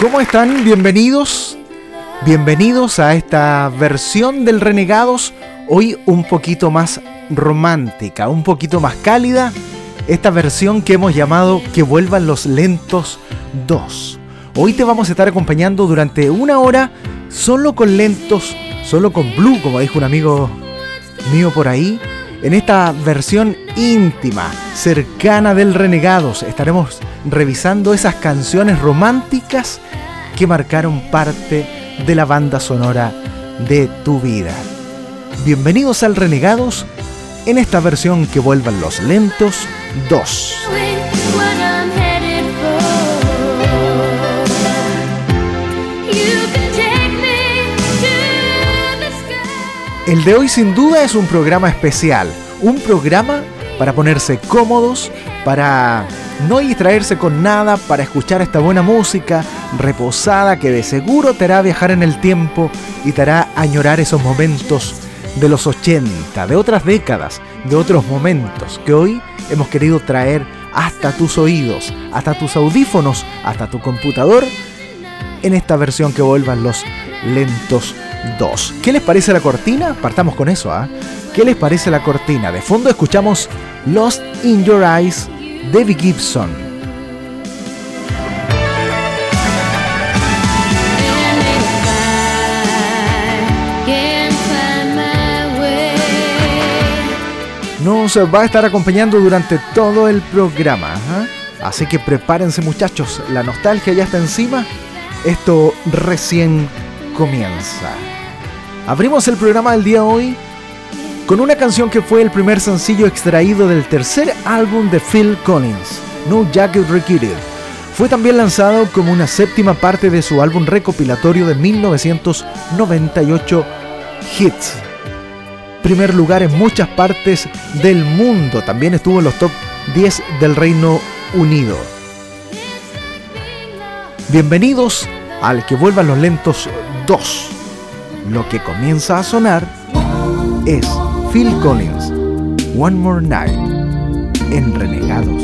¿Cómo están? Bienvenidos a esta versión del Renegados, hoy un poquito más romántica, un poquito más cálida, esta versión que hemos llamado Que vuelvan los lentos 2. Hoy te vamos a estar acompañando durante una hora solo con lentos, solo con blue, como dijo un amigo mío por ahí. En esta versión íntima, cercana del Renegados, estaremos revisando esas canciones románticas que marcaron parte de la banda sonora de tu vida. Bienvenidos al Renegados en esta versión Que vuelvan los lentos 2. El de hoy sin duda es un programa especial, un programa para ponerse cómodos, para no distraerse con nada, para escuchar esta buena música reposada que de seguro te hará viajar en el tiempo y te hará añorar esos momentos de los 80, de otras décadas, de otros momentos que hoy hemos querido traer hasta tus oídos, hasta tus audífonos, hasta tu computador en esta versión Que vuelvan los lentos 2. ¿Qué les parece la cortina? Partamos con eso, ¿ah? ¿Qué les parece la cortina? De fondo escuchamos Lost in Your Eyes, Debbie Gibson. Nos va a estar acompañando durante todo el programa, ¿eh? Así que prepárense, muchachos, la nostalgia ya está encima. Esto recién comienza. Abrimos el programa del día de hoy con una canción que fue el primer sencillo extraído del tercer álbum de Phil Collins, No Jacket Required. Fue también lanzado como una séptima parte de su álbum recopilatorio de 1998, Hits. Primer lugar en muchas partes del mundo. También estuvo en los top 10 del Reino Unido. Bienvenidos al Que vuelvan los lentos 2. Lo que comienza a sonar es Phil Collins, One More Night, en Renegados.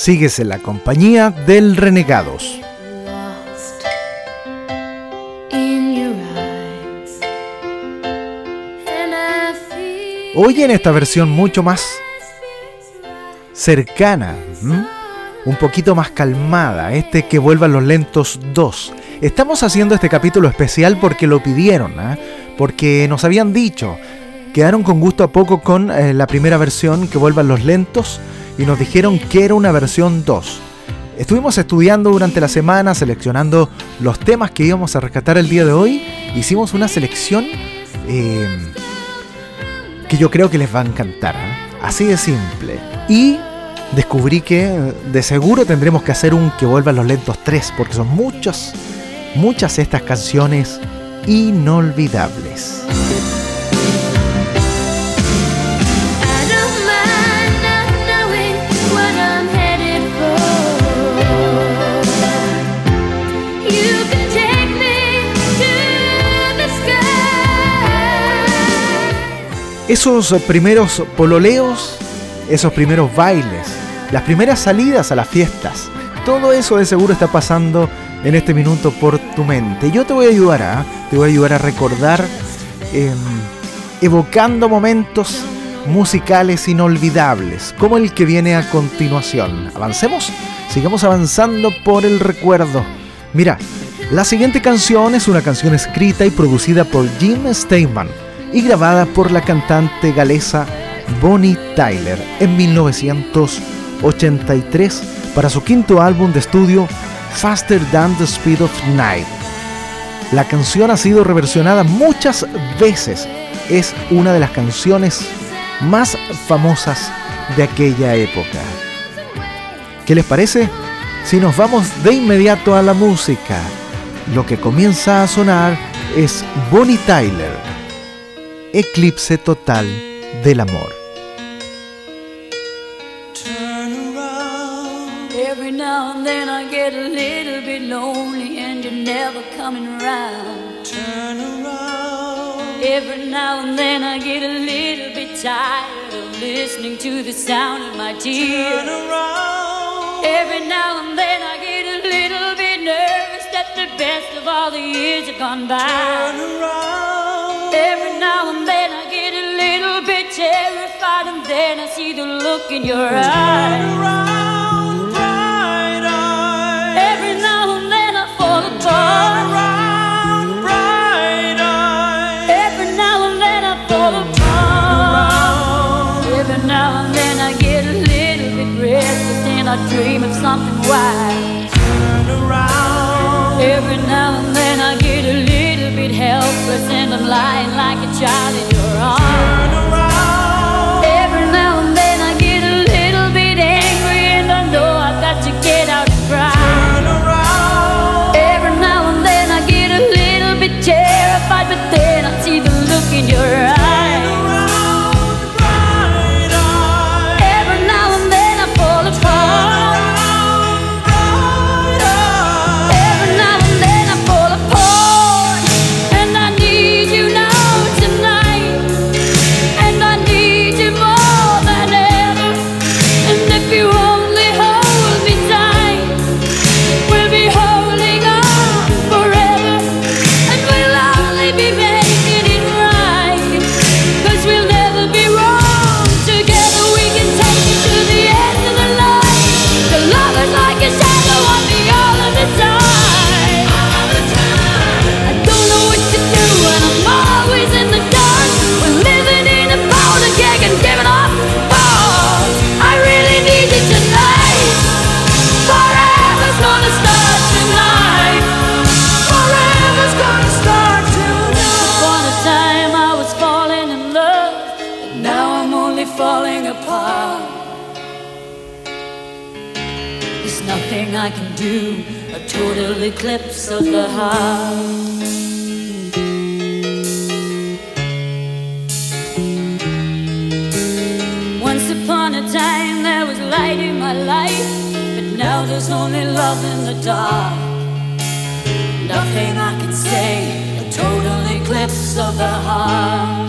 Sigues en la compañía del Renegados. Hoy en esta versión mucho más cercana, un poquito más calmada, Que vuelvan los lentos 2. Estamos haciendo este capítulo especial porque lo pidieron, porque nos habían dicho, quedaron con gusto a poco con la primera versión, que vuelvan los lentos, y nos dijeron que era una versión 2. Estuvimos estudiando durante la semana, seleccionando los temas que íbamos a rescatar el día de hoy. Hicimos una selección que yo creo que les va a encantar, así de simple. Y descubrí que de seguro tendremos que hacer un que vuelvan los lentos 3, porque son muchas estas canciones inolvidables. Esos primeros pololeos, esos primeros bailes, las primeras salidas a las fiestas, todo eso de seguro está pasando en este minuto por tu mente. Yo te voy a ayudar a recordar, evocando momentos musicales inolvidables, como el que viene a continuación. Avancemos, sigamos avanzando por el recuerdo. Mira, la siguiente canción es una canción escrita y producida por Jim Steinman y grabada por la cantante galesa Bonnie Tyler en 1983 para su quinto álbum de estudio Faster Than the Speed of Night. La canción ha sido reversionada muchas veces. Es una de las canciones más famosas de aquella época. ¿Qué les parece? Si nos vamos de inmediato a la música, lo que comienza a sonar es Bonnie Tyler, Eclipse Total del Amor. Every now and then I get a little bit lonely and you're never coming around. Turn around. Every now and then I get a little bit tired of listening to the sound of my tears. Turn around. Every now and then I get a little bit nervous that the best of all the years have gone by. Turn around. Every now and then I get a little bit terrified and then I see the look in your eyes. Turn around. Turn around, bright eyes. Every now and then I fall apart. Every now and then I get a little bit restless and I dream of something wild. Turn around. Every now and then I get a little bit helpless and I'm lying like a child in your arms. Turn around. Every now and then I get a little bit angry and I know I've got to get out and cry. Turn around. Terrified, but then I see the look in your eyes. Every now and then I fall apart. Every now and then I fall apart. And I need you now tonight. And I need you more than ever. And if you only hold me tight, we'll be holding on forever. Be making it right, 'cause we'll never be wrong. Together we can take it to the end of the line. The love is like a shadow on me all of the time. All the time. I don't know what to do and I'm always in the dark. We're living in a powder keg and giving off balls. I really need you tonight. Forever's gonna start tonight. Forever's gonna start. Falling apart. There's nothing I can do. A total eclipse of the heart. Once upon a time there was light in my life, but now there's only love in the dark. Nothing I can say. A total eclipse of the heart.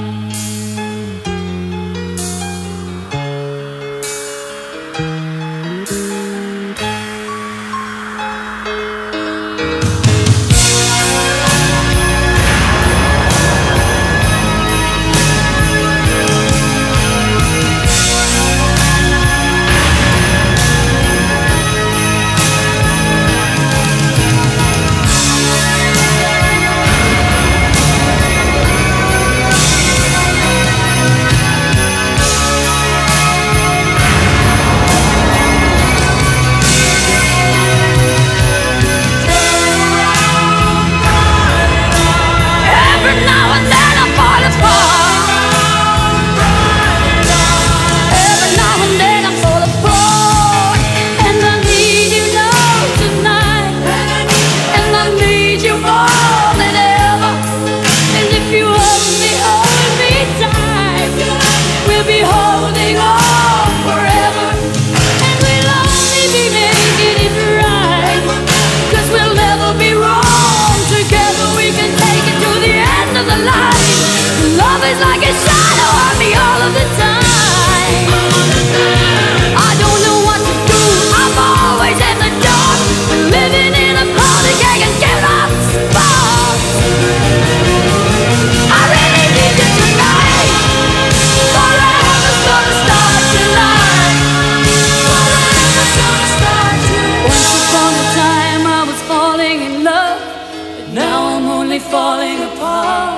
only falling apart.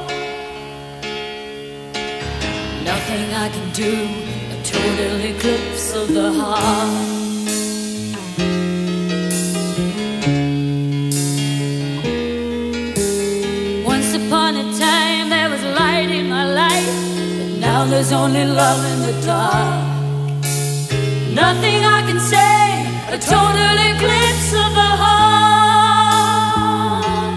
Nothing I can do, a total eclipse of the heart. Once upon a time there was light in my life, but now there's only love in the dark. Nothing I can say, a total eclipse of the heart.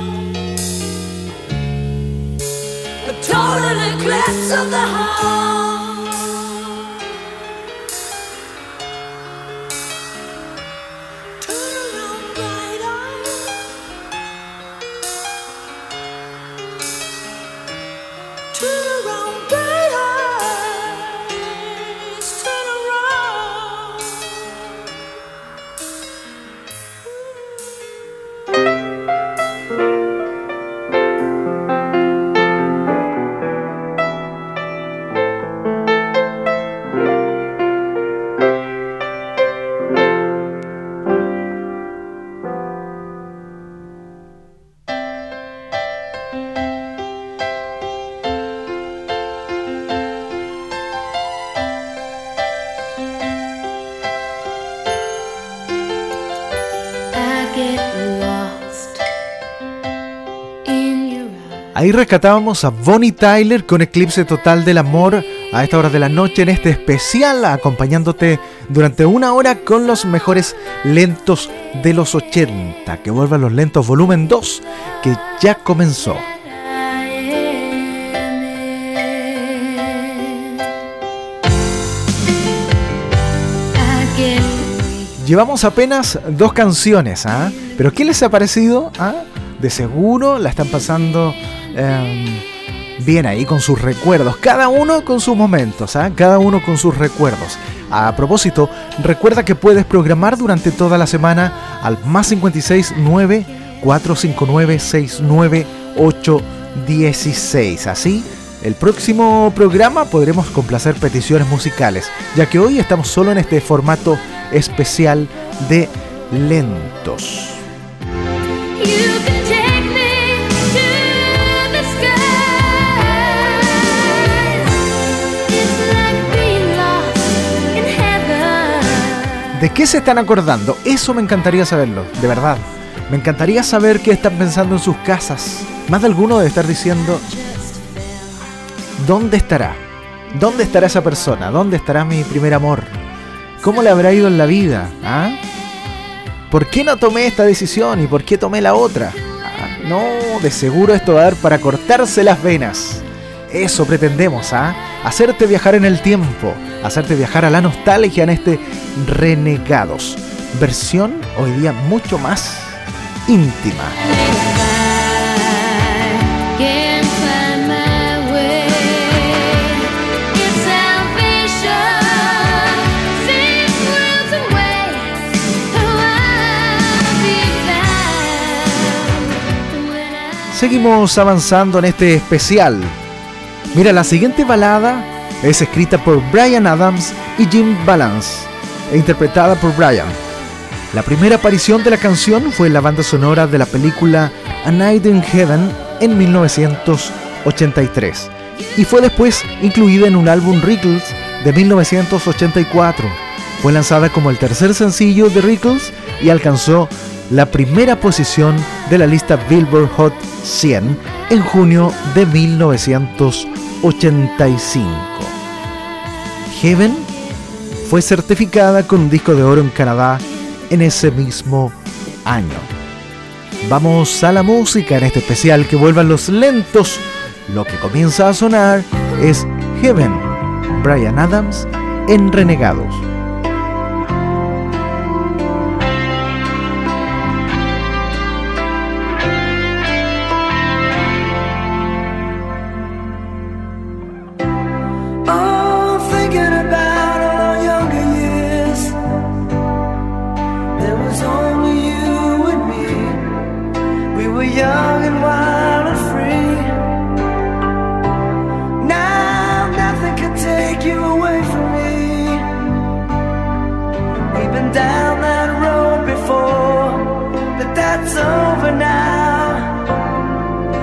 A total eclipse of the heart. Turn around, bright eyes. Turn around, bright eyes. Turn around. Ahí rescatábamos a Bonnie Tyler con Eclipse Total del Amor a esta hora de la noche en este especial, acompañándote durante una hora con los mejores lentos de los 80. Que vuelvan los lentos volumen 2, que ya comenzó. Llevamos apenas 2 canciones, ¿ah? Pero ¿qué les ha parecido? ¿Ah? De seguro la están pasando bien ahí con sus recuerdos, cada uno con sus momentos, ¿eh? Cada uno con sus recuerdos. A propósito, recuerda que puedes programar durante toda la semana al más 569 459 69816. Así, el próximo programa podremos complacer peticiones musicales, ya que hoy estamos solo en este formato especial de lentos. ¿De qué se están acordando? Eso me encantaría saberlo, de verdad. Me encantaría saber qué están pensando en sus casas. Más de alguno debe estar diciendo: ¿dónde estará? ¿Dónde estará esa persona? ¿Dónde estará mi primer amor? ¿Cómo le habrá ido en la vida? ¿Ah? ¿Por qué no tomé esta decisión y por qué tomé la otra? No, de seguro esto va a dar para cortarse las venas. Eso pretendemos, ¿ah? Hacerte viajar en el tiempo, hacerte viajar a la nostalgia en este Renegados. Versión hoy día mucho más íntima. Seguimos avanzando en este especial. Mira, la siguiente balada es escrita por Bryan Adams y Jim Balance e interpretada por Bryan. La primera aparición de la canción fue en la banda sonora de la película A Night in Heaven en 1983 y fue después incluida en un álbum Wrinkles de 1984. Fue lanzada como el tercer sencillo de Wrinkles y alcanzó la primera posición de la lista Billboard Hot 100 en junio de 1985. Heaven fue certificada con un disco de oro en Canadá en ese mismo año. Vamos a la música en este especial, que vuelvan los lentos. Lo que comienza a sonar es Heaven, Bryan Adams en Renegados. Young and wild and free. Now nothing can take you away from me. We've been down that road before, but that's over now.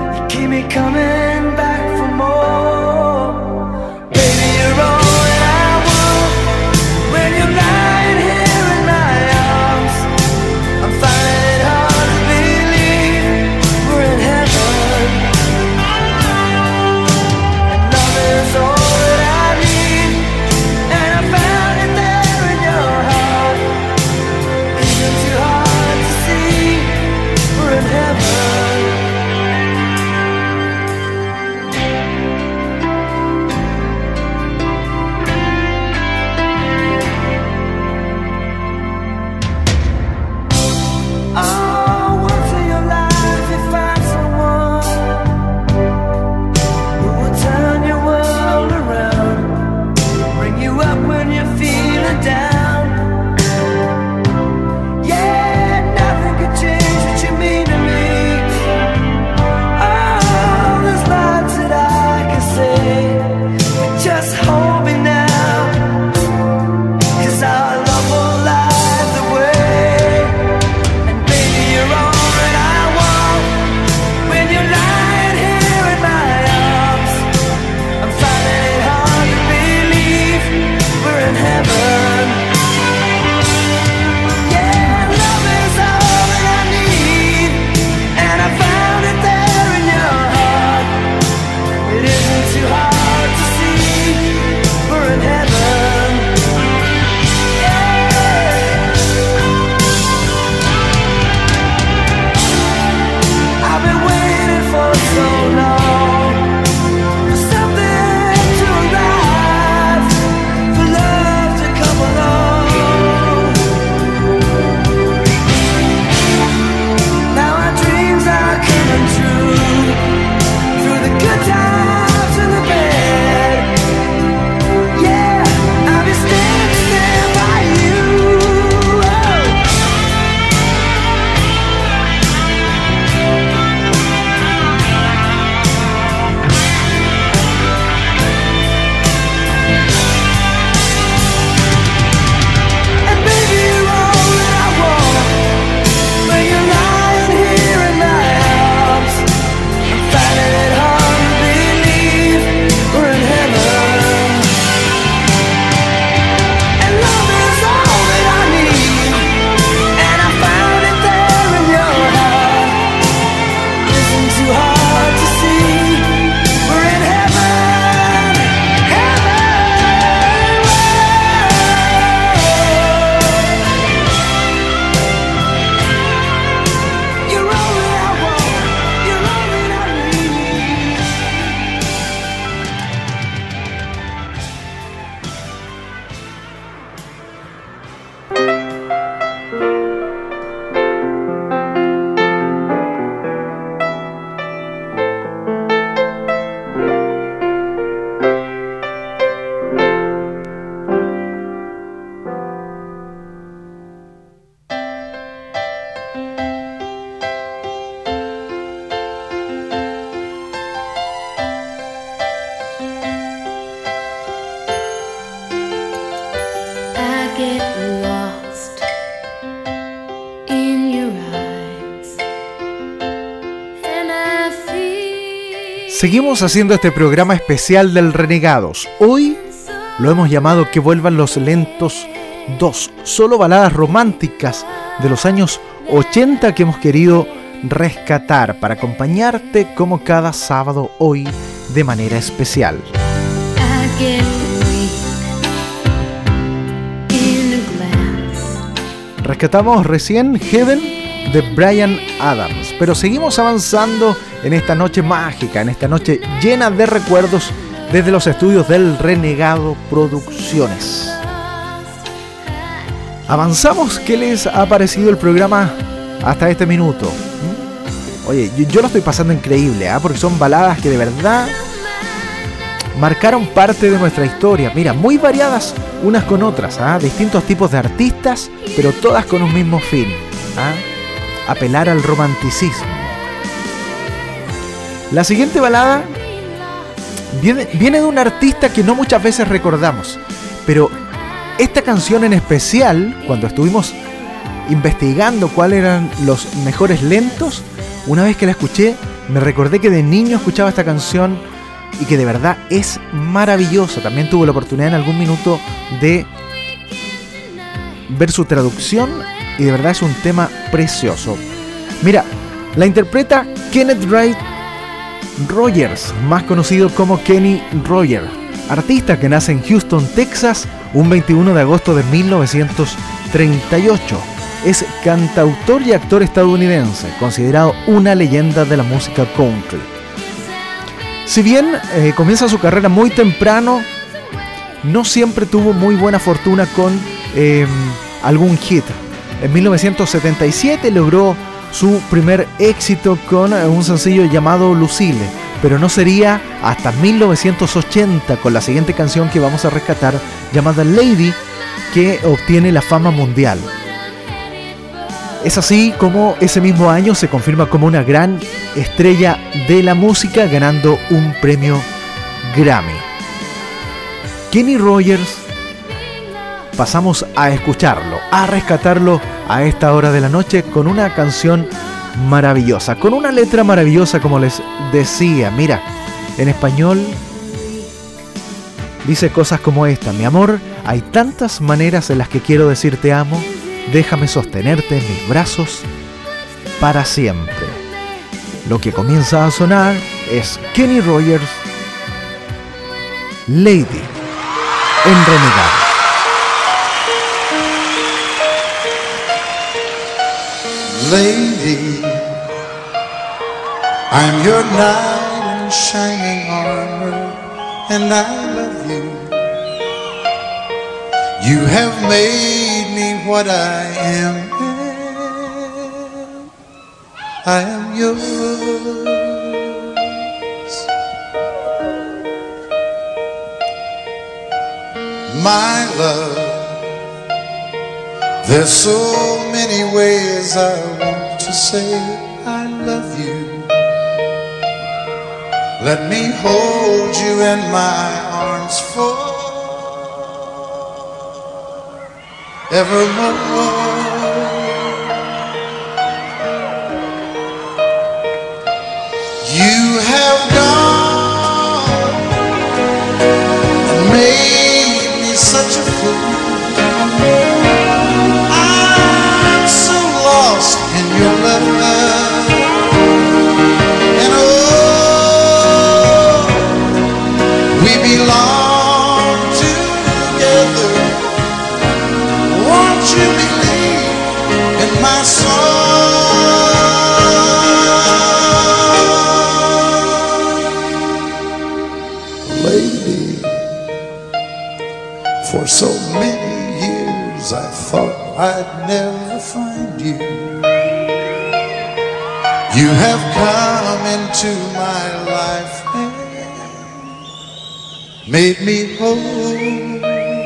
Seguimos haciendo este programa especial del Renegados. Hoy lo hemos llamado Que vuelvan los lentos 2. Solo baladas románticas de los años 80 que hemos querido rescatar para acompañarte como cada sábado hoy de manera especial. Rescatamos recién Heaven de Bryan Adams, pero seguimos avanzando en esta noche mágica, en esta noche llena de recuerdos desde los estudios del Renegado Producciones. Avanzamos. ¿Qué les ha parecido el programa hasta este minuto? Oye, yo lo estoy pasando increíble, porque son baladas que de verdad marcaron parte de nuestra historia. Mira, muy variadas unas con otras, distintos tipos de artistas, pero todas con un mismo fin, apelar al romanticismo. La siguiente balada viene de un artista que no muchas veces recordamos, pero esta canción en especial, cuando estuvimos investigando cuáles eran los mejores lentos, una vez que la escuché, me recordé que de niño escuchaba esta canción y que de verdad es maravillosa. También tuve la oportunidad en algún minuto de ver su traducción y de verdad es un tema precioso. Mira, la interpreta Kenneth Wright Rogers, más conocido como Kenny Rogers, artista que nace en Houston, Texas, un 21 de agosto de 1938. Es cantautor y actor estadounidense, considerado una leyenda de la música country. Si bien comienza su carrera muy temprano, no siempre tuvo muy buena fortuna con algún hit. En 1977 logró su primer éxito con un sencillo llamado Lucille, pero no sería hasta 1980 con la siguiente canción que vamos a rescatar, llamada Lady, que obtiene la fama mundial. Es así como ese mismo año se confirma como una gran estrella de la música, ganando un premio Grammy. Kenny Rogers, pasamos a escucharlo, a rescatarlo a esta hora de la noche con una canción maravillosa, con una letra maravillosa, como les decía. Mira, en español dice cosas como esta: mi amor, hay tantas maneras en las que quiero decirte amo, déjame sostenerte en mis brazos para siempre. Lo que comienza a sonar es Kenny Rogers, Lady, en Renegado. Lady, I'm your knight in shining armor, and I love you. You have made me what I am. I am yours. My love, there's so many ways I want to say I love you. Let me hold you in my arms forevermore. You have gone and made me such a fool. I'm so lost in your love, and oh, we belong together. Won't you believe in my song? Lady, for so many years I thought I'd never find you. You have come into my life and made me whole.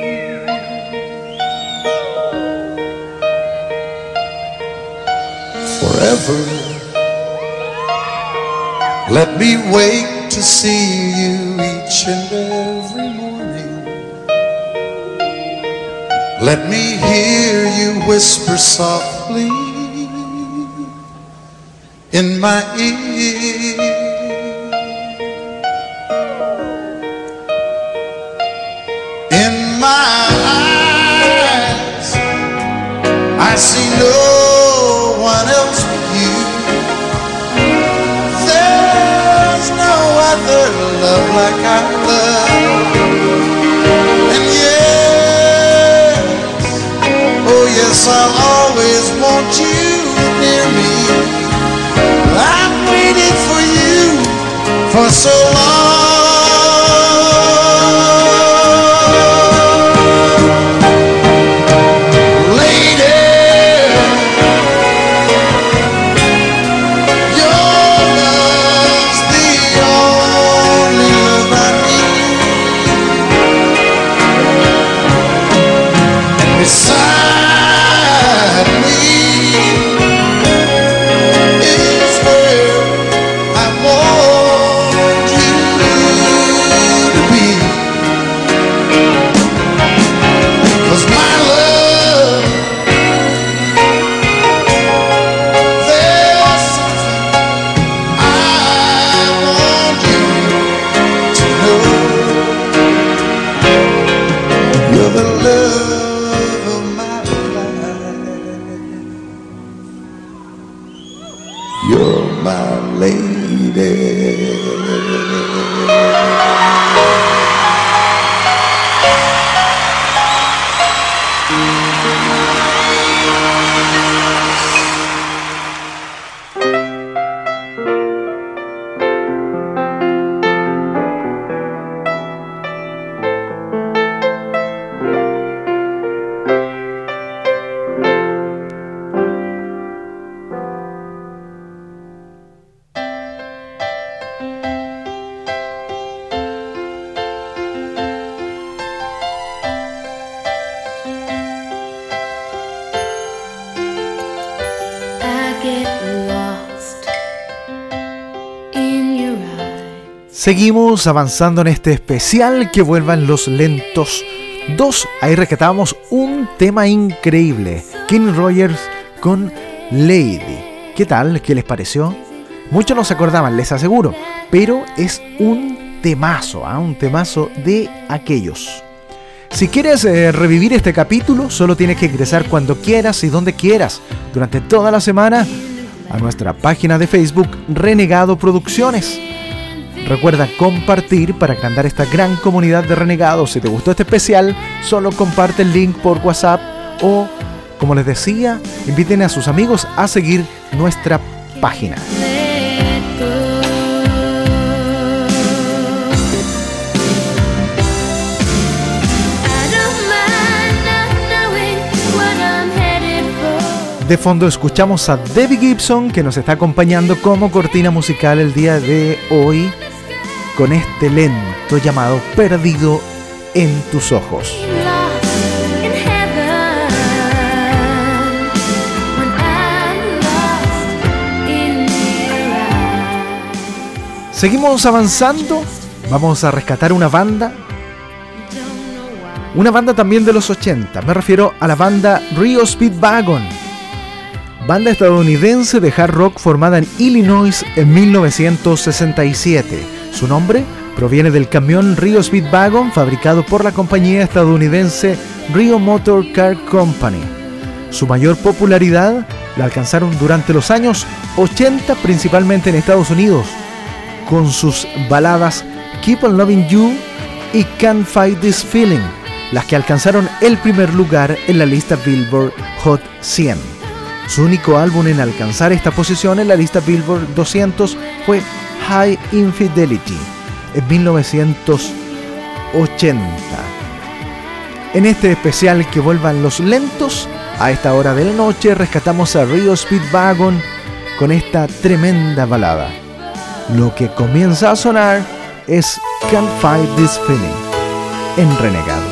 Forever, let me wake to see you each and every morning. Let me hear you whisper softly in my ear. no one else but you. There's no other love like our love. And yes, oh yes, I'll always want you near me. I've waited for you for so long. Seguimos avanzando en este especial que vuelvan los lentos 2. Ahí rescatamos un tema increíble, Kenny Rogers con Lady. ¿Qué tal? ¿Qué les pareció? Muchos no se acordaban, les aseguro, pero es un temazo, un temazo de aquellos. Si quieres revivir este capítulo, solo tienes que ingresar cuando quieras y donde quieras, durante toda la semana, a nuestra página de Facebook Renegado Producciones. Recuerda compartir para agrandar esta gran comunidad de renegados. Si te gustó este especial, solo comparte el link por WhatsApp o, como les decía, inviten a sus amigos a seguir nuestra página. De fondo escuchamos a Debbie Gibson, que nos está acompañando como cortina musical el día de hoy con este lento llamado Perdido en tus ojos. Seguimos avanzando, vamos a rescatar una banda también de los 80, me refiero a la banda Rio Speedwagon. Banda estadounidense de hard rock formada en Illinois en 1967. Su nombre proviene del camión Rio Speedwagon fabricado por la compañía estadounidense Rio Motor Car Company. Su mayor popularidad la alcanzaron durante los años 80, principalmente en Estados Unidos, con sus baladas Keep on Loving You y Can't Fight This Feeling, las que alcanzaron el primer lugar en la lista Billboard Hot 100. Su único álbum en alcanzar esta posición en la lista Billboard 200 fue High Infidelity en 1980. En este especial que vuelvan los lentos, a esta hora de la noche rescatamos a Rio Speedwagon con esta tremenda balada. Lo que comienza a sonar es Can't Fight This Feeling en Renegados.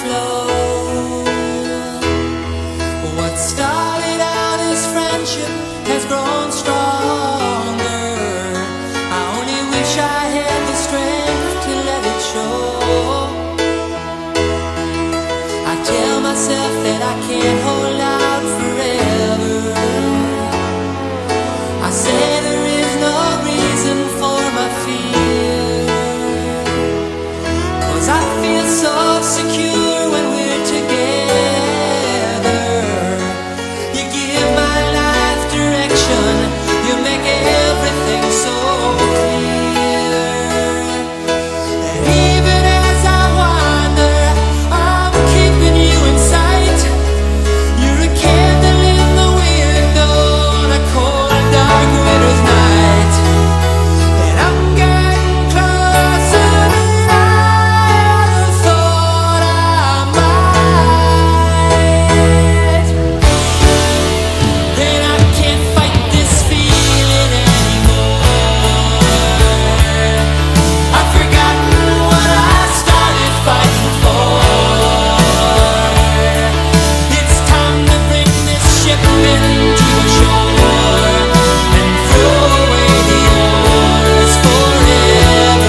What started out as friendship myself that I can't hold out forever. I say there is no reason for my fear, 'cause I feel so secure when we're together. You give my life direction, you make everything so clear. And even as I wander, I'm keeping you in sight. You're a candle in the window on a cold and dark winter's night. And I'm getting closer than I ever thought I might. And I can't fight this feeling anymore. I've forgotten what I started fighting for. It's time to bring this ship into a shore and throw away the oars forever.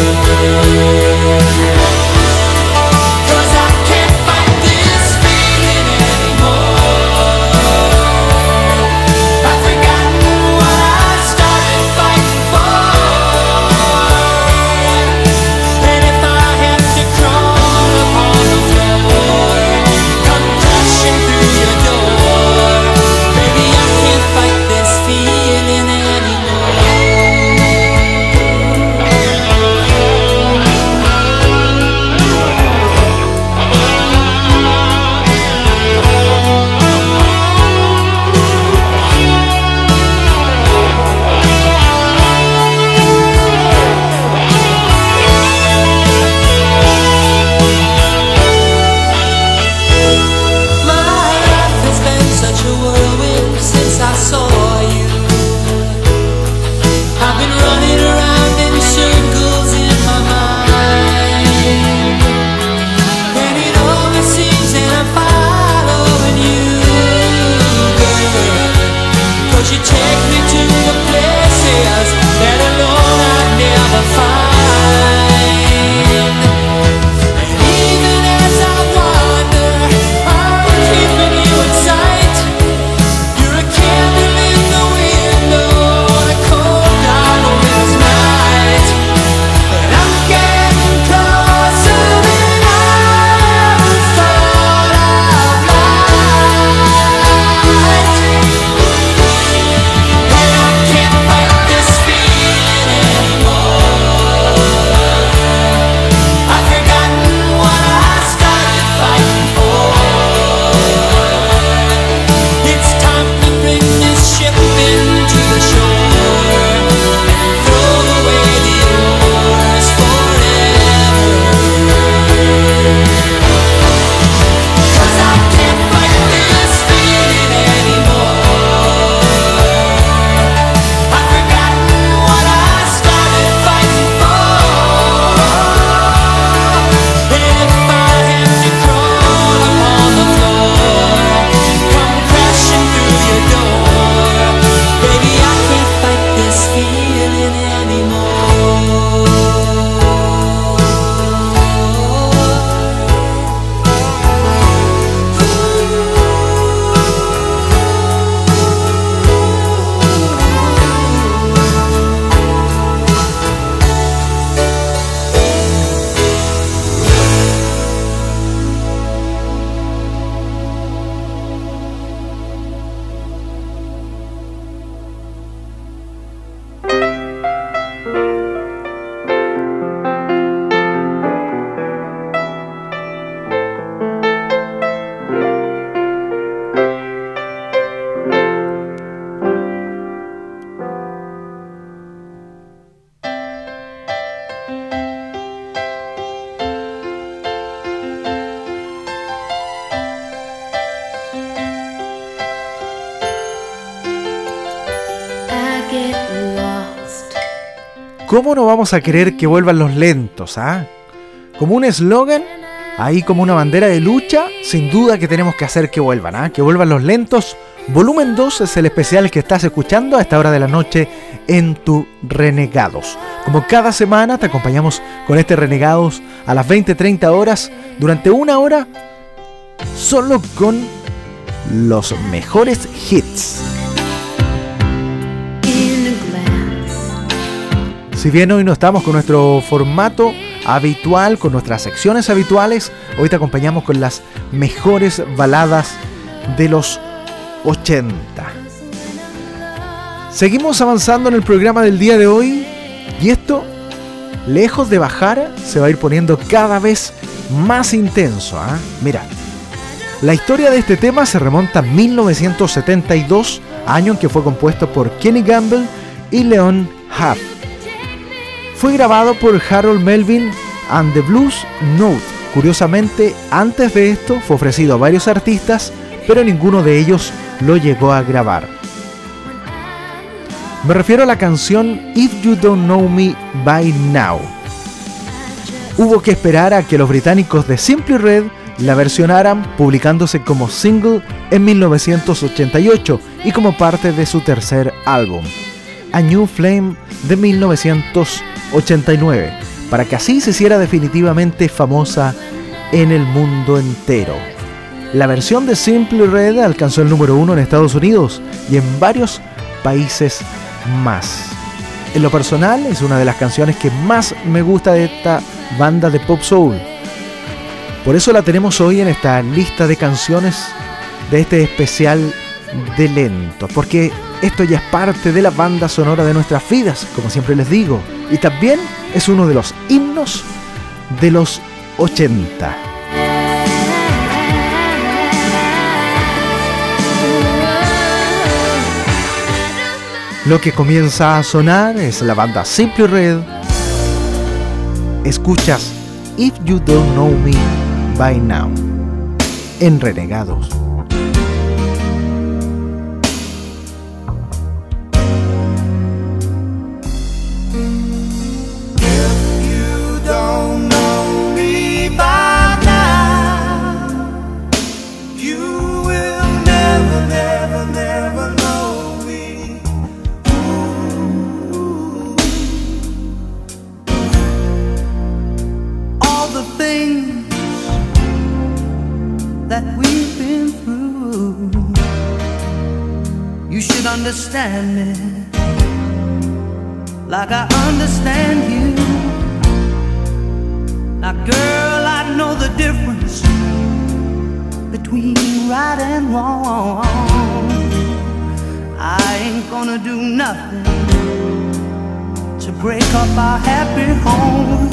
'Cause I can't fight this feeling anymore. I've forgotten what I started fighting for. And if I have to crawl upon the floor, come crashing through your door, baby, I can't fight this feeling anymore. My life has been such a whirlwind since I saw you. I've been running around in circles in my mind, and it always seems that I'm following you, girl. 'Cause you take me to the places that alone I'd never find. And even as I wander, I'm keeping you in sight. You're a candle in the window on a cold dark winter's night. And I'm getting closer than I ever thought I might. And I can't fight this feeling anymore. I've forgotten what I started fighting for. It's time to bring this ship into the shore and throw away the oars forever. 'Cause I can't fight this feeling anymore. I've forgotten what I started fighting for. And if I have to crawl upon the floor, come crashing through your door, baby, I can't fight this feeling anymore. ¿Cómo no vamos a querer que vuelvan los lentos, ah? Como un eslogan, ahí como una bandera de lucha, sin duda que tenemos que hacer que vuelvan, ¿ah? Que vuelvan los lentos. Volumen 2 es el especial que estás escuchando a esta hora de la noche en tu Renegados. Como cada semana te acompañamos con este Renegados a las 20:30 horas durante una hora solo con los mejores hits. Si bien hoy no estamos con nuestro formato habitual, con nuestras secciones habituales, hoy te acompañamos con las mejores baladas de los 80. Seguimos avanzando en el programa del día de hoy y esto, lejos de bajar, se va a ir poniendo cada vez más intenso. Mira, la historia de este tema se remonta a 1972, año en que fue compuesto por Kenny Gamble y Leon Huff. Fue grabado por Harold Melvin and the Blues Note. Curiosamente, antes de esto fue ofrecido a varios artistas, pero ninguno de ellos lo llegó a grabar. Me refiero a la canción If You Don't Know Me By Now. Hubo que esperar a que los británicos de Simply Red la versionaran, publicándose como single en 1988 y como parte de su tercer álbum, A New Flame, de 1989, para que así se hiciera definitivamente famosa en el mundo entero. La versión de Simply Red alcanzó el número 1 en Estados Unidos y en varios países más. En lo personal, es una de las canciones que más me gusta de esta banda de pop soul. Por eso la tenemos hoy en esta lista de canciones de este especial de lento, porque esto ya es parte de la banda sonora de nuestras vidas, como siempre les digo, y también es uno de los himnos de los 80. Lo que comienza a sonar es la banda Simply Red. Escuchas If You Don't Know Me By Now en Renegados. Understand me like I understand you. Now girl, I know the difference between right and wrong. I ain't gonna do nothing to break up our happy home.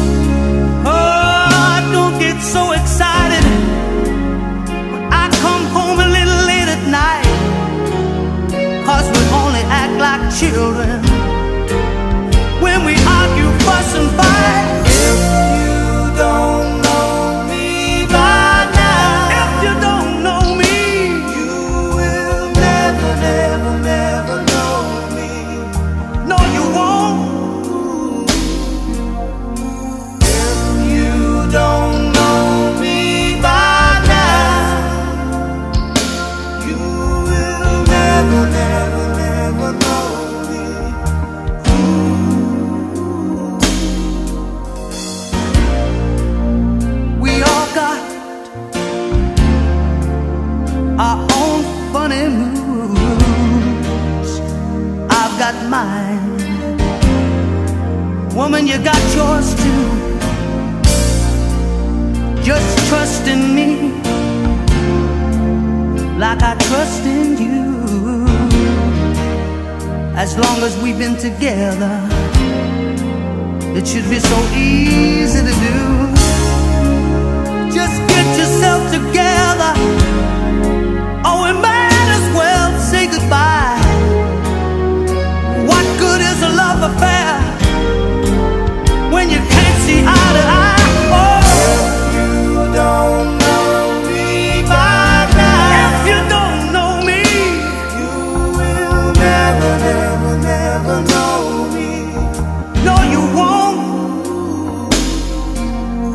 Oh, don't get so excited when I come home a little late at night, 'cause we only act like children when we argue, fuss and fight. If you don't know me by now, if you don't know me, you will never, never, never know me. No, you won't. If you don't know me by now, you will never, never, never know me. We all got our own funny moods. I've got mine. Woman, you got yours too. Just trust in me like I trust in you. As long as we've been together, it should be so easy to do. Just get yourself together, or we might as well say goodbye. What good is a love affair when you can't see eye to eye? Oh, if you don't know me by now, if you don't know me, you will never, never, never know me. No, you won't.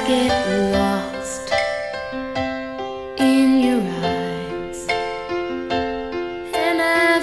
get lost in your eyes, and I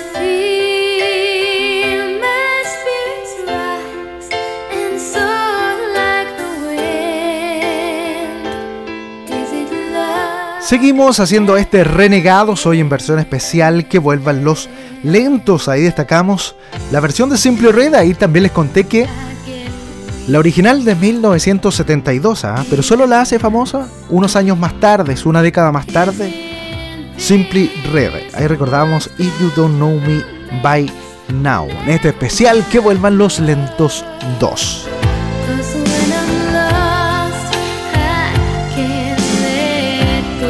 feel my spirits rise and soar like the wind. Is it love? Seguimos haciendo este Renegados, hoy en versión especial, que vuelvan los lentos. Ahí destacamos la versión de Simply Red. Ahí también les conté que la original de 1972, pero solo la hace famosa unos años más tarde, es una década más tarde, Simply Red. Ahí recordamos If You Don't Know Me By Now. En este especial, que vuelvan los lentos 2. 'Cause when I'm lost, I can't let go.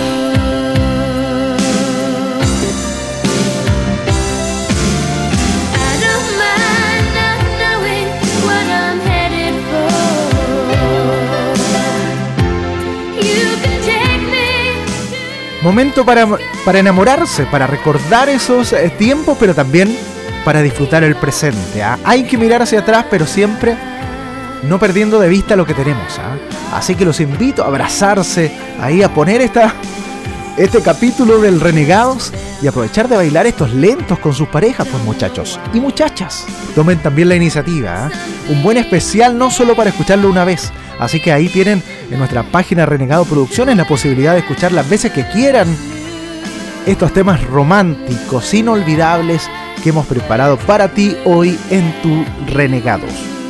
I don't mind not knowing what I'm headed for. You can take me to Momento para enamorarse, para recordar esos tiempos, pero también para disfrutar el presente. Hay que mirar hacia atrás, pero siempre no perdiendo de vista lo que tenemos. Así que los invito a abrazarse, ahí a poner este capítulo del Renegados y aprovechar de bailar estos lentos con sus parejas, pues muchachos y muchachas. Tomen también la iniciativa. Un buen especial no solo para escucharlo una vez. Así que ahí tienen en nuestra página Renegado Producciones la posibilidad de escuchar las veces que quieran estos temas románticos, inolvidables, que hemos preparado para ti hoy en tu Renegados.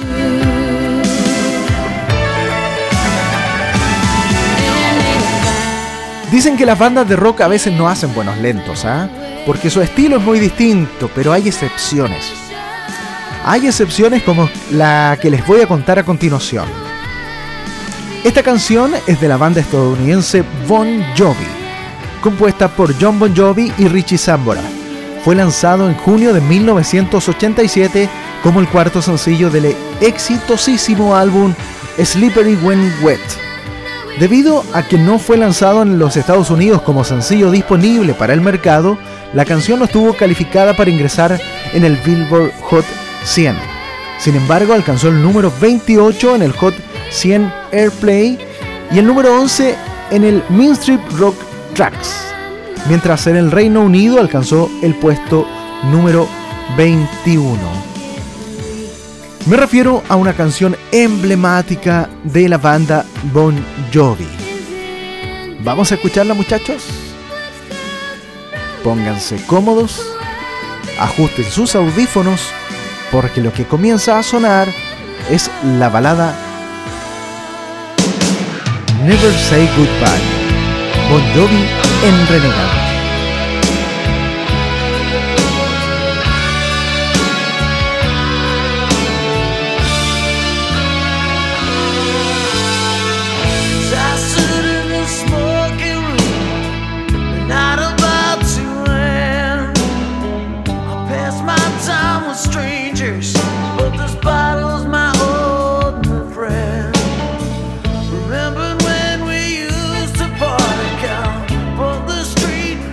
Dicen que las bandas de rock a veces no hacen buenos lentos, porque su estilo es muy distinto, pero hay excepciones. Hay excepciones como la que les voy a contar a continuación. Esta canción es de la banda estadounidense Bon Jovi, compuesta por John Bon Jovi y Richie Sambora. Fue lanzado en junio de 1987 como el cuarto sencillo del exitosísimo álbum Slippery When Wet. Debido a que no fue lanzado en los Estados Unidos como sencillo disponible para el mercado, la canción no estuvo calificada para ingresar en el Billboard Hot 100. Sin embargo, alcanzó el número 28 en el Hot 100 Airplay y el número 11 en el Mainstream Rock Tracks, mientras en el Reino Unido alcanzó el puesto número 21. Me refiero a una canción emblemática de la banda Bon Jovi. ¿Vamos a escucharla, muchachos? Pónganse cómodos, ajusten sus audífonos, porque lo que comienza a sonar es la balada Never Say Goodbye. Bon Jovi en Renegado. I stood in the smoking room, the night about to end. I passed my time with strangers, but this bottle's my old friend. Remember when we used to party, count, but the street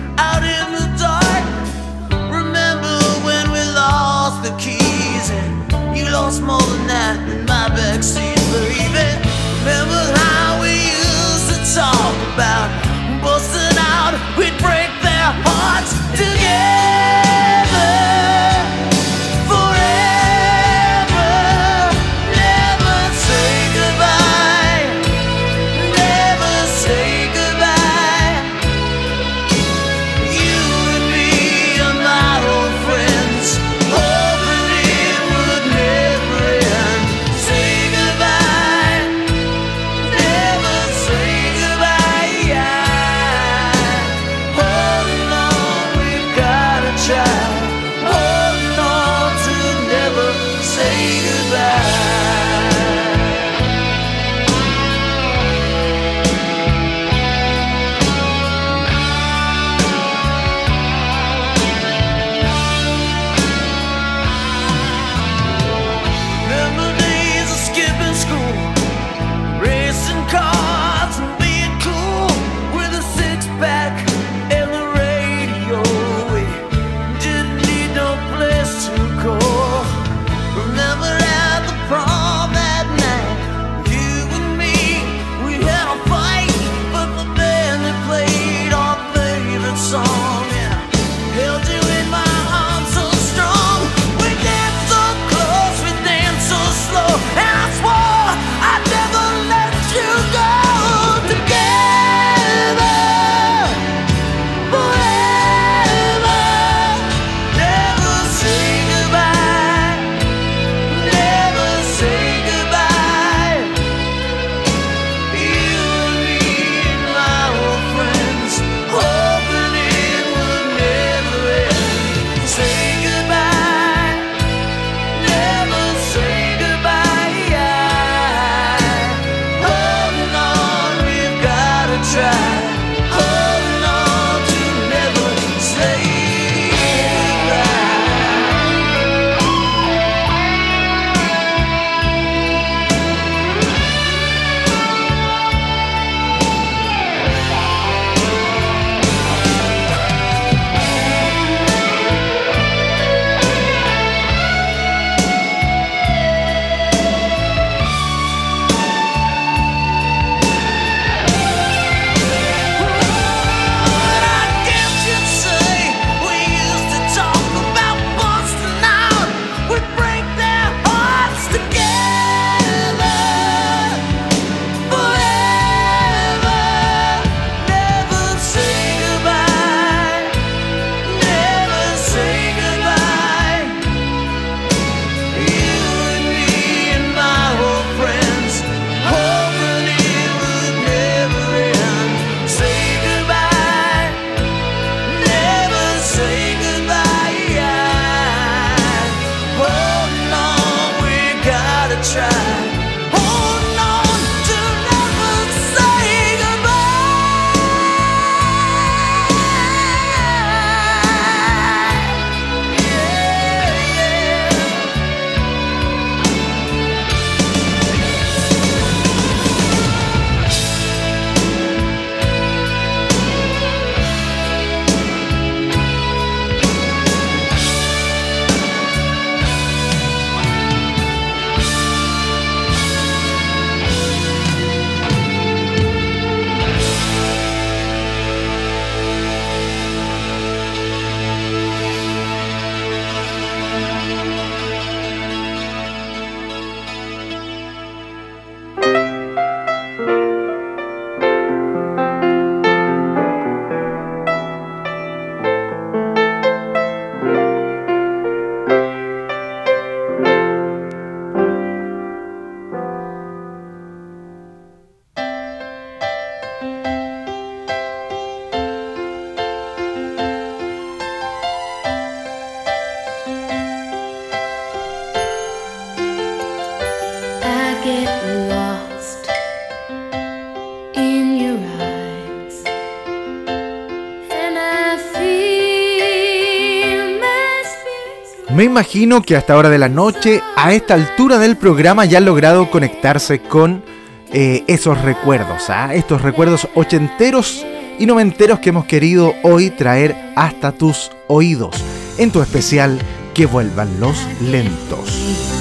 Me imagino que a esta hora de la noche, a esta altura del programa, ya han logrado conectarse con esos recuerdos, estos recuerdos ochenteros y noventeros que hemos querido hoy traer hasta tus oídos, en tu especial Que Vuelvan los Lentos.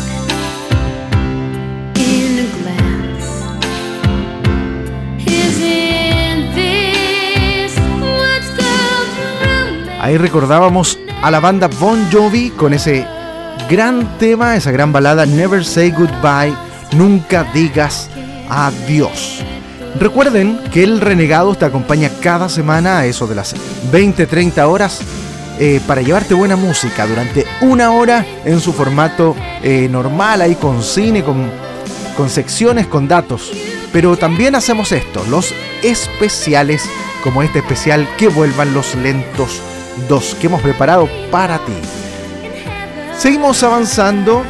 Ahí recordábamos a la banda Bon Jovi con ese gran tema, esa gran balada Never Say Goodbye, Nunca Digas Adiós. Recuerden que el Renegado te acompaña cada semana a eso de las 20-30 horas para llevarte buena música durante una hora en su formato normal, ahí con cine, con secciones, con datos. Pero también hacemos esto, los especiales, como este especial Que Vuelvan los Lentos 2 que hemos preparado para ti. Seguimos avanzando.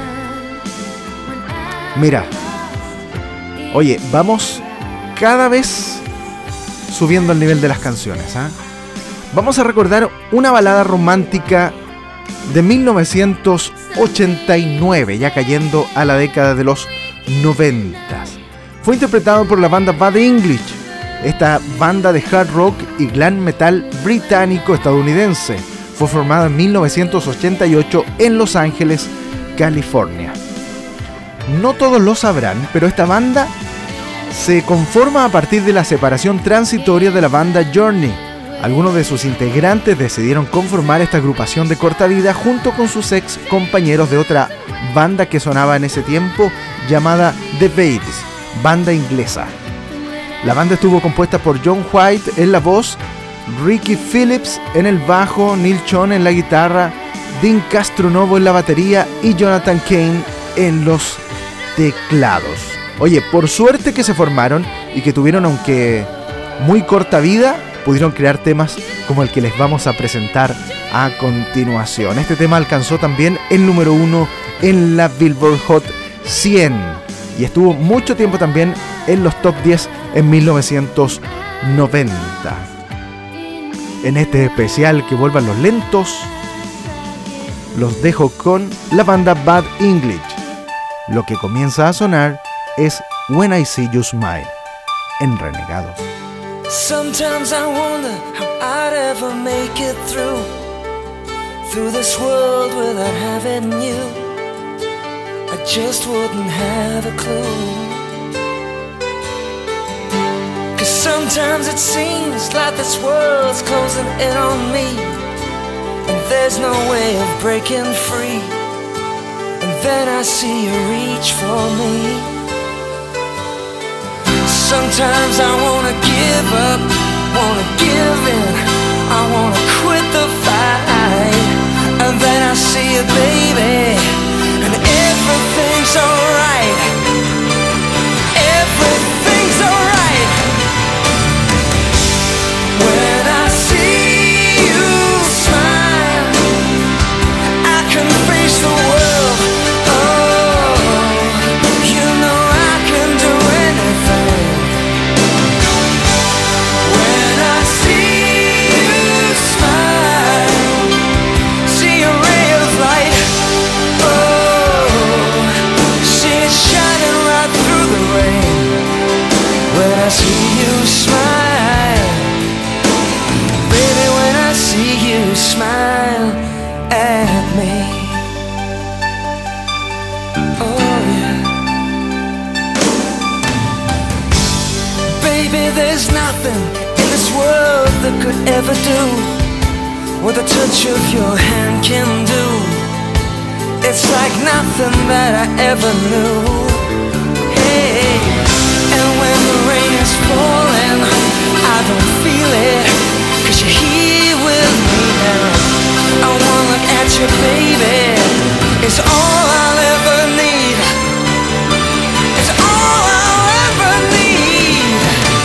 Mira, oye, vamos cada vez subiendo el nivel de las canciones, Vamos a recordar una balada romántica de 1989, ya cayendo a la década de los 90. Fue interpretado por la banda Bad English, esta banda de hard rock y glam metal británico-estadounidense. Fue formada en 1988 en Los Ángeles, California. No todos lo sabrán, pero esta banda se conforma a partir de la separación transitoria de la banda Journey. Algunos de sus integrantes decidieron conformar esta agrupación de corta vida junto con sus ex compañeros de otra banda que sonaba en ese tiempo, llamada The Bates, banda inglesa. La banda estuvo compuesta por John White en la voz, Ricky Phillips en el bajo, Neil Schon en la guitarra, Dean Castronovo en la batería y Jonathan Kane en los teclados. Oye, por suerte que se formaron y que tuvieron, aunque muy corta vida, pudieron crear temas como el que les vamos a presentar a continuación. Este tema alcanzó también el número 1 en la Billboard Hot 100 y estuvo mucho tiempo también en los top 10 en 1990. En este especial Que Vuelvan los Lentos, los dejo con la banda Bad English. Lo que comienza a sonar es When I See You Smile en Renegados. Sometimes I wonder how I'd ever make it through this world without having you. I just wouldn't have a clue. 'Cause sometimes it seems like this world's closing in on me, and there's no way of breaking free. And then I see you reach for me. Sometimes I wanna give up, wanna give in, I wanna quit the fight. And then I see you, baby, and everything's alright. Everything's alright. When I see you smile, I can face the world. Oh, you know I can do anything. When I see you smile, see a ray of light. Oh, see it shining right through the rain. When I see you smile, baby, when I see you smile at me. Oh yeah. Baby, there's nothing in this world that could ever do what the touch of your hand can do. It's like nothing that I ever knew. Hey, and when the rain is falling, I don't feel it, 'cause you're here with me now. I wanna look at you, baby, it's all I'll ever need. It's all I'll ever need.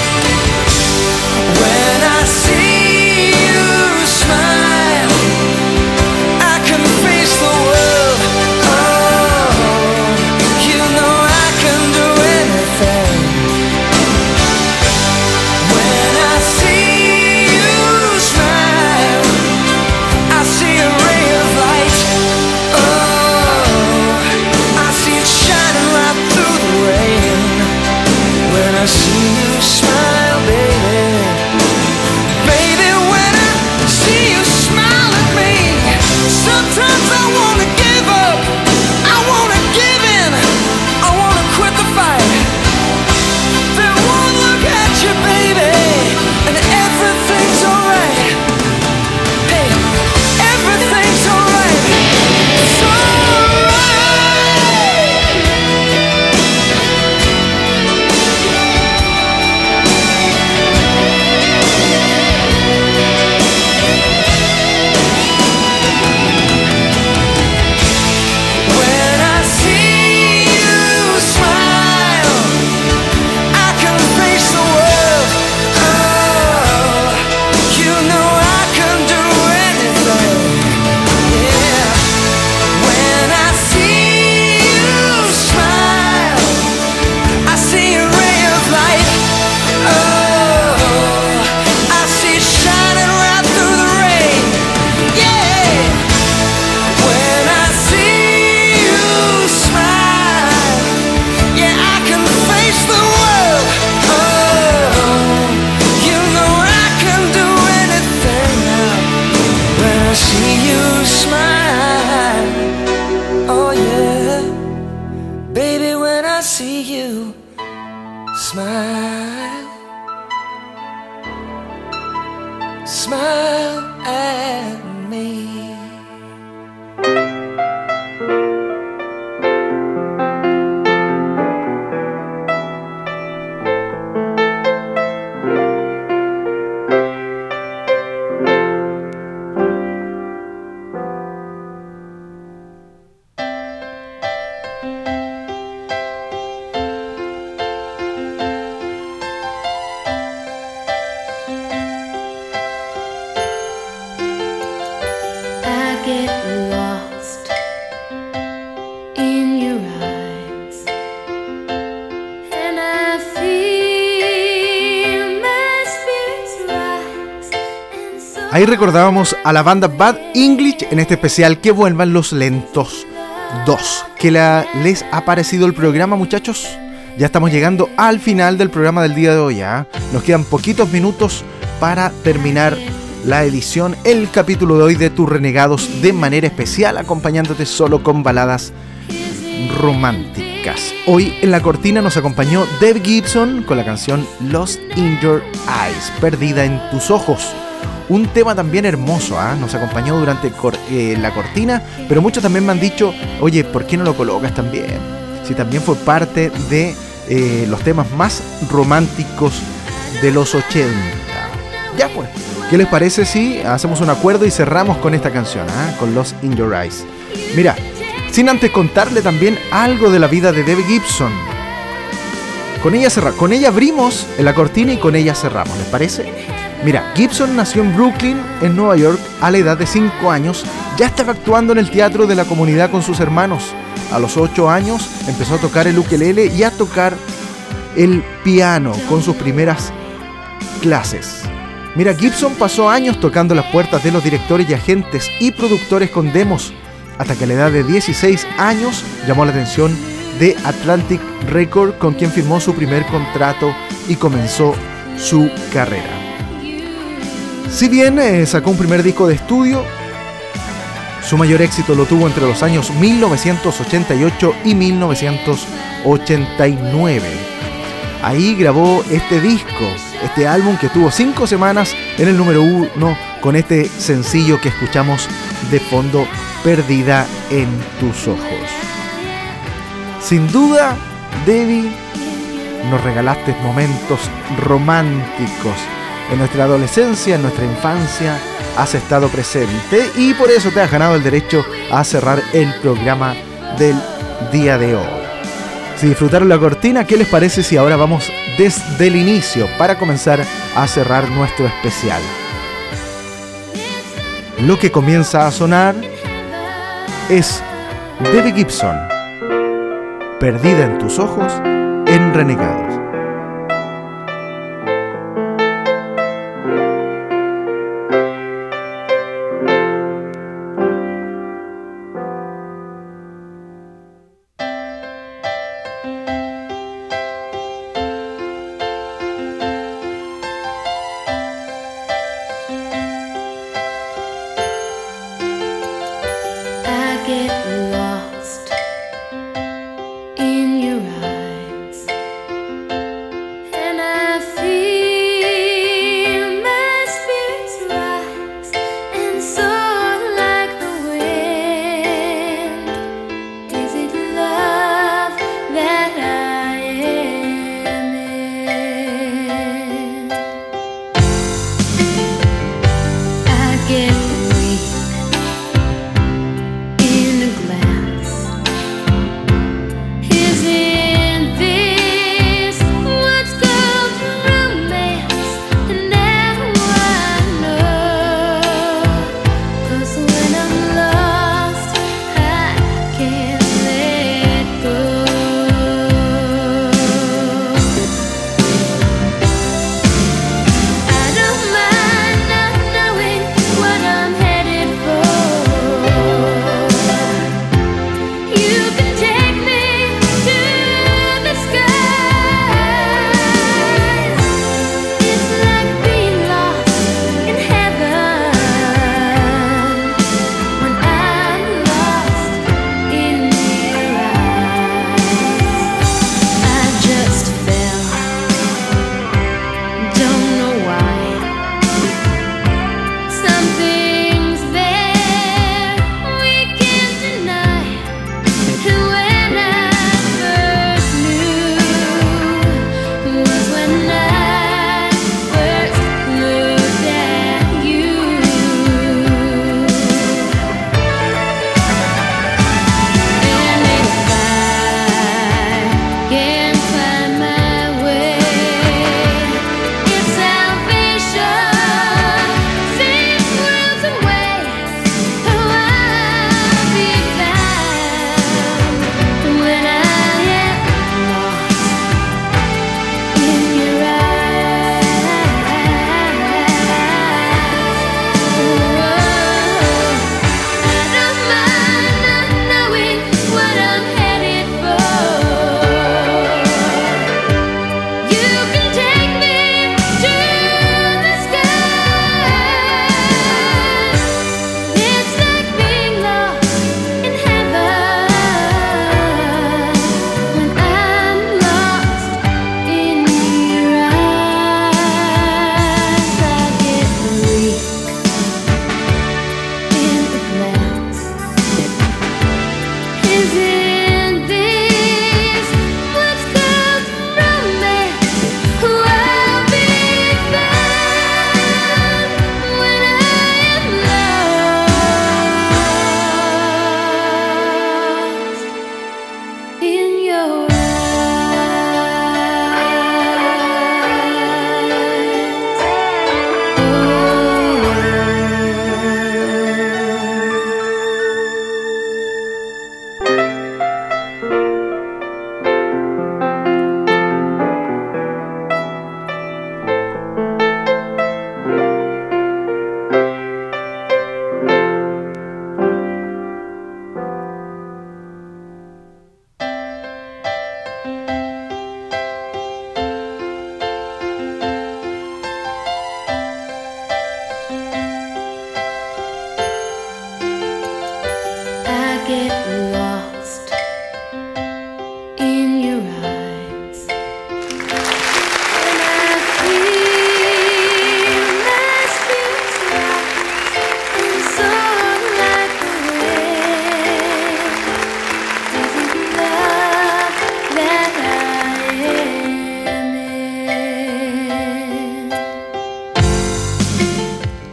When I see you smile, I can face the world. Oh, you know I can do anything. smile at me. Ahí recordábamos a la banda Bad English en este especial Que vuelvan los lentos 2. ¿Qué les ha parecido el programa, muchachos? Ya estamos llegando al final del programa del día de hoy, ¿eh? Nos quedan poquitos minutos para terminar la edición, el capítulo de hoy de Tus Renegados, de manera especial, acompañándote solo con baladas románticas. Hoy en la cortina nos acompañó Dave Gibson con la canción Lost in Your Eyes, Perdida en tus ojos. Un tema también hermoso, ¿eh? Nos acompañó durante la cortina, pero muchos también me han dicho, oye, ¿por qué no lo colocas también? Si también fue parte de los temas más románticos de los 80. Ya pues, ¿qué les parece si hacemos un acuerdo y cerramos con esta canción, con Lost in Your Eyes? Mira, sin antes contarle también algo de la vida de Dave Gibson. Con ella abrimos en la cortina y con ella cerramos, ¿les parece? Mira, Gibson nació en Brooklyn, en Nueva York, a la edad de 5 años. Ya estaba actuando en el teatro de la comunidad con sus hermanos. A los 8 años empezó a tocar el ukelele y a tocar el piano con sus primeras clases. Mira, Gibson pasó años tocando las puertas de los directores y agentes y productores con demos, hasta que a la edad de 16 años llamó la atención de Atlantic Records, con quien firmó su primer contrato y comenzó su carrera. Si bien sacó un primer disco de estudio, su mayor éxito lo tuvo entre los años 1988 y 1989. Ahí grabó este disco, este álbum que tuvo 5 semanas en el número 1 con este sencillo que escuchamos de fondo, Perdida en tus ojos. Sin duda, Debbie, nos regalaste momentos románticos. En nuestra adolescencia, en nuestra infancia, has estado presente y por eso te has ganado el derecho a cerrar el programa del día de hoy. Si disfrutaron la cortina, ¿qué les parece si ahora vamos desde el inicio para comenzar a cerrar nuestro especial? Lo que comienza a sonar es Debbie Gibson, Perdida en tus ojos, en Renegados. Get lost in your eyes,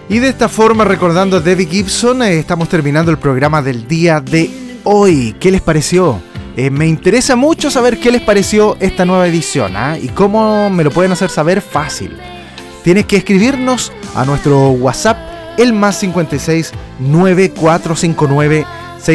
Y de esta forma, recordando a Debbie Gibson, estamos terminando el programa del día de hoy. ¿Qué les pareció? Me interesa mucho saber qué les pareció esta nueva edición, y cómo me lo pueden hacer saber fácil. Tienes que escribirnos a nuestro WhatsApp, el más 56 9459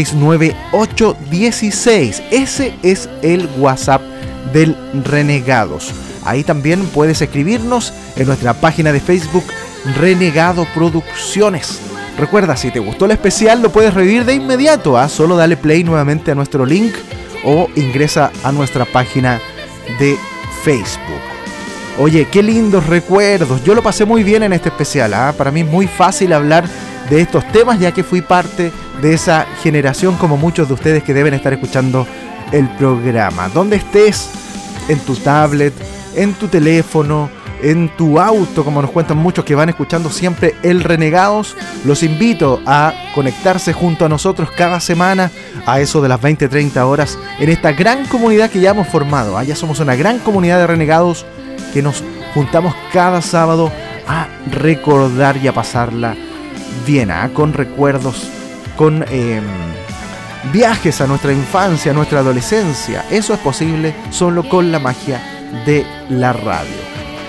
69816. Ese es el WhatsApp del Renegados. Ahí también puedes escribirnos en nuestra página de Facebook, Renegado Producciones. Recuerda, si te gustó el especial, lo puedes revivir de inmediato. Solo dale play nuevamente a nuestro link o ingresa a nuestra página de Facebook. Oye, qué lindos recuerdos. Yo lo pasé muy bien en este especial. Para mí es muy fácil hablar de estos temas, ya que fui parte de esa generación, como muchos de ustedes que deben estar escuchando el programa. Donde estés, en tu tablet, en tu teléfono, en tu auto, como nos cuentan muchos que van escuchando siempre el Renegados, los invito a conectarse junto a nosotros cada semana a eso de las 20-30 horas en esta gran comunidad que ya hemos formado. Ya somos una gran comunidad de Renegados que nos juntamos cada sábado a recordar y a pasarla bien, con recuerdos, con viajes a nuestra infancia, a nuestra adolescencia. Eso es posible solo con la magia de la radio.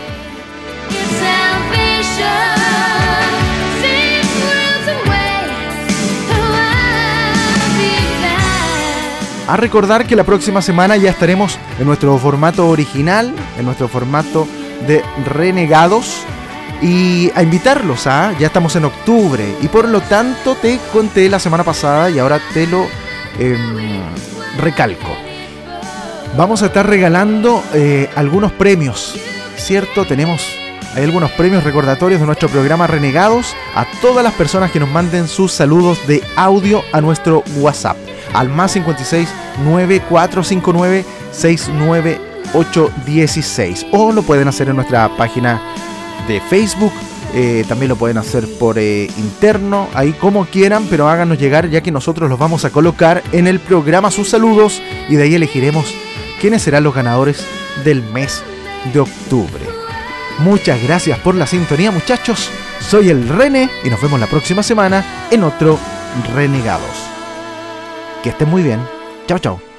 A recordar que la próxima semana ya estaremos en nuestro formato original, en nuestro formato de Renegados, y a invitarlos ya estamos en octubre y por lo tanto te conté la semana pasada y ahora te lo recalco. Vamos a estar regalando algunos premios, ¿cierto? Hay algunos premios recordatorios de nuestro programa Renegados a todas las personas que nos manden sus saludos de audio a nuestro WhatsApp, al más 56 9459 69816, o lo pueden hacer en nuestra página de Facebook, también lo pueden hacer por interno, ahí como quieran, pero háganos llegar, ya que nosotros los vamos a colocar en el programa sus saludos y de ahí elegiremos quiénes serán los ganadores del mes de octubre. Muchas gracias por la sintonía, muchachos. Soy el René y nos vemos la próxima semana en otro Renegados. Que estén muy bien. Chao, chao.